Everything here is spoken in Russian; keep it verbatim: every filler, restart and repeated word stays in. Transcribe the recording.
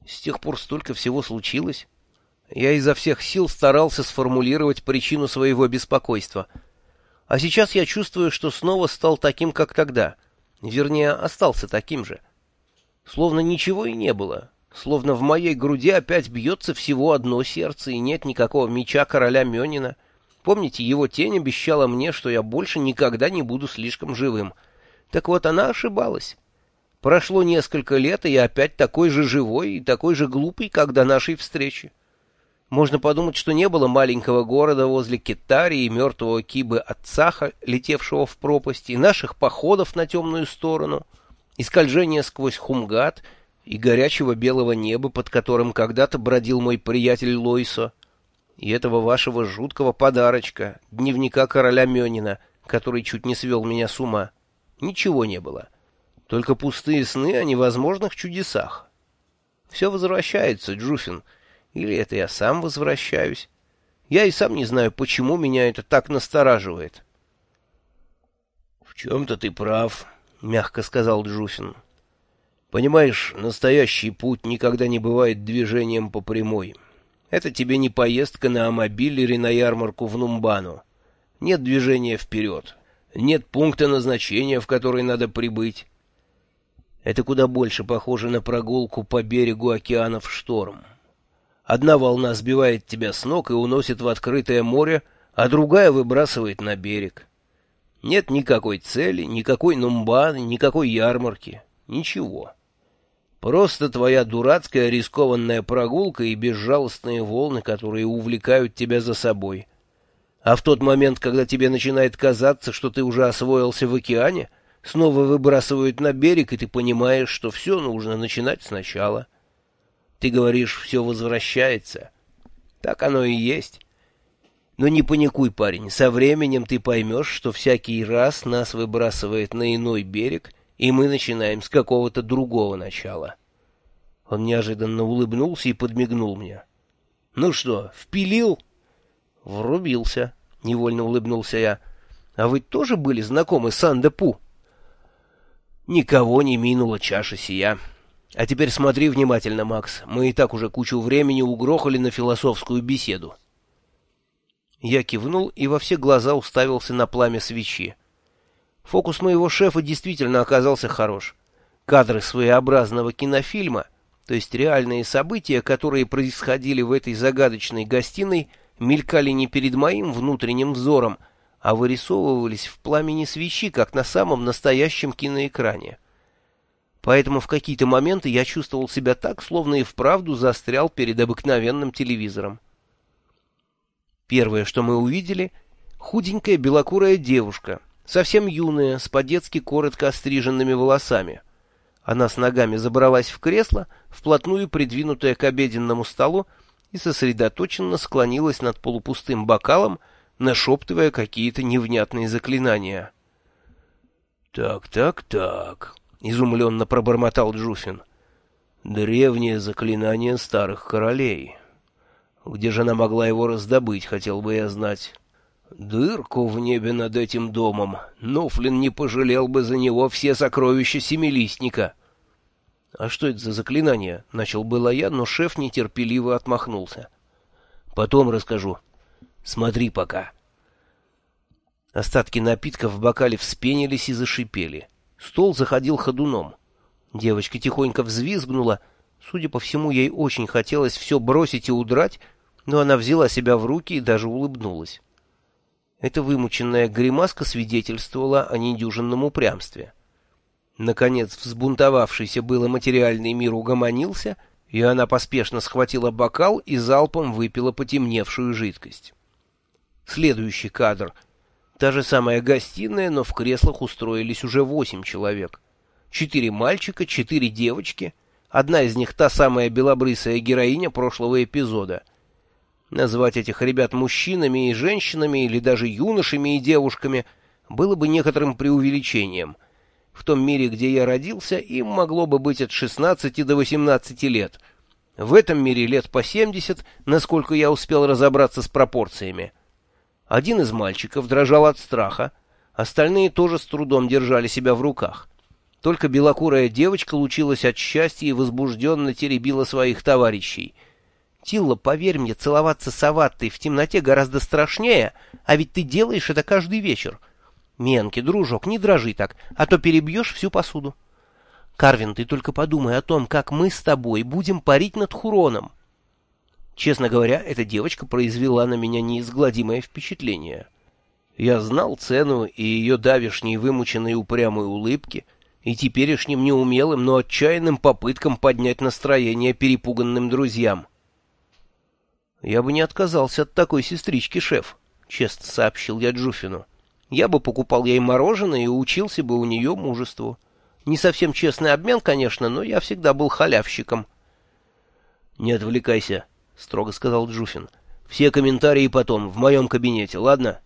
С тех пор столько всего случилось. Я изо всех сил старался сформулировать причину своего беспокойства. А сейчас я чувствую, что снова стал таким, как тогда. Вернее, остался таким же. Словно ничего и не было. Словно в моей груди опять бьется всего одно сердце, и нет никакого меча короля Мёнина. Помните, его тень обещала мне, что я больше никогда не буду слишком живым. Так вот, она ошибалась. Прошло несколько лет, и я опять такой же живой и такой же глупый, как до нашей встречи. Можно подумать, что не было маленького города возле Китари и мертвого Кибы Ацаха, летевшего в пропасть, и наших походов на темную сторону, и скольжения сквозь Хумгат, и горячего белого неба, под которым когда-то бродил мой приятель Лойсо, и этого вашего жуткого подарочка, дневника короля Мёнина, который чуть не свел меня с ума. Ничего не было. Только пустые сны о невозможных чудесах. Все возвращается, Джуфин. Или это я сам возвращаюсь? Я и сам не знаю, почему меня это так настораживает. — В чем-то ты прав, — мягко сказал Джуфин. — Понимаешь, настоящий путь никогда не бывает движением по прямой. Это тебе не поездка на амобилере на ярмарку в Нумбану. Нет движения вперед. Нет пункта назначения, в который надо прибыть. Это куда больше похоже на прогулку по берегу океана в шторм. Одна волна сбивает тебя с ног и уносит в открытое море, а другая выбрасывает на берег. Нет никакой цели, никакой Нумбаны, никакой ярмарки. Ничего. Просто твоя дурацкая рискованная прогулка и безжалостные волны, которые увлекают тебя за собой. А в тот момент, когда тебе начинает казаться, что ты уже освоился в океане, снова выбрасывают на берег, и ты понимаешь, что все нужно начинать сначала. Ты говоришь, все возвращается. Так оно и есть. Но не паникуй, парень, со временем ты поймешь, что всякий раз нас выбрасывает на иной берег, и мы начинаем с какого-то другого начала. Он неожиданно улыбнулся и подмигнул мне. — Ну что, впилил? — Врубился, — невольно улыбнулся я. — А вы тоже были знакомы с Ан-де-Пу? — Никого не минула чаша сия. А теперь смотри внимательно, Макс. Мы и так уже кучу времени угрохали на философскую беседу. Я кивнул и во все глаза уставился на пламя свечи. Фокус моего шефа действительно оказался хорош. Кадры своеобразного кинофильма, то есть реальные события, которые происходили в этой загадочной гостиной, мелькали не перед моим внутренним взором, а вырисовывались в пламени свечи, как на самом настоящем киноэкране. Поэтому в какие-то моменты я чувствовал себя так, словно и вправду застрял перед обыкновенным телевизором. Первое, что мы увидели — худенькая белокурая девушка, совсем юная, с по-детски коротко остриженными волосами. Она с ногами забралась в кресло, вплотную придвинутая к обеденному столу, и сосредоточенно склонилась над полупустым бокалом, нашептывая какие-то невнятные заклинания. «Так, так, так», — изумленно пробормотал Джуфин. «Древнее заклинание старых королей. Где же она могла его раздобыть, хотел бы я знать. Дырку в небе над этим домом. Нофлин не пожалел бы за него все сокровища Семилистника». «А что это за заклинание?» — начал было я, но шеф нетерпеливо отмахнулся. «Потом расскажу. Смотри пока». Остатки напитков в бокале вспенились и зашипели. Стол заходил ходуном. Девочка тихонько взвизгнула. Судя по всему, ей очень хотелось все бросить и удрать, но она взяла себя в руки и даже улыбнулась. Эта вымученная гримаска свидетельствовала о недюжинном упрямстве. Наконец, взбунтовавшийся было материальный мир угомонился, и она поспешно схватила бокал и залпом выпила потемневшую жидкость. Следующий кадр. Та же самая гостиная, но в креслах устроились уже восемь человек. Четыре мальчика, четыре девочки. Одна из них та самая белобрысая героиня прошлого эпизода. Назвать этих ребят мужчинами и женщинами, или даже юношами и девушками, было бы некоторым преувеличением. В том мире, где я родился, им могло бы быть от шестнадцати до восемнадцати лет. В этом мире лет по семьдесят, насколько я успел разобраться с пропорциями. Один из мальчиков дрожал от страха, остальные тоже с трудом держали себя в руках. Только белокурая девочка лучилась от счастья и возбужденно теребила своих товарищей. «Тилла, поверь мне, целоваться с Аваттой в темноте гораздо страшнее, а ведь ты делаешь это каждый вечер. Менки, дружок, не дрожи так, а то перебьешь всю посуду. Карвин, ты только подумай о том, как мы с тобой будем парить над Хуроном». Честно говоря, эта девочка произвела на меня неизгладимое впечатление. Я знал цену и ее давешней вымученной упрямой улыбки, и теперешним неумелым, но отчаянным попыткам поднять настроение перепуганным друзьям. «Я бы не отказался от такой сестрички, шеф», — честно сообщил я Джуфину. «Я бы покупал ей мороженое и учился бы у нее мужеству. Не совсем честный обмен, конечно, но я всегда был халявщиком». «Не отвлекайся», — строго сказал Джуфин. «Все комментарии потом, в моем кабинете, ладно?»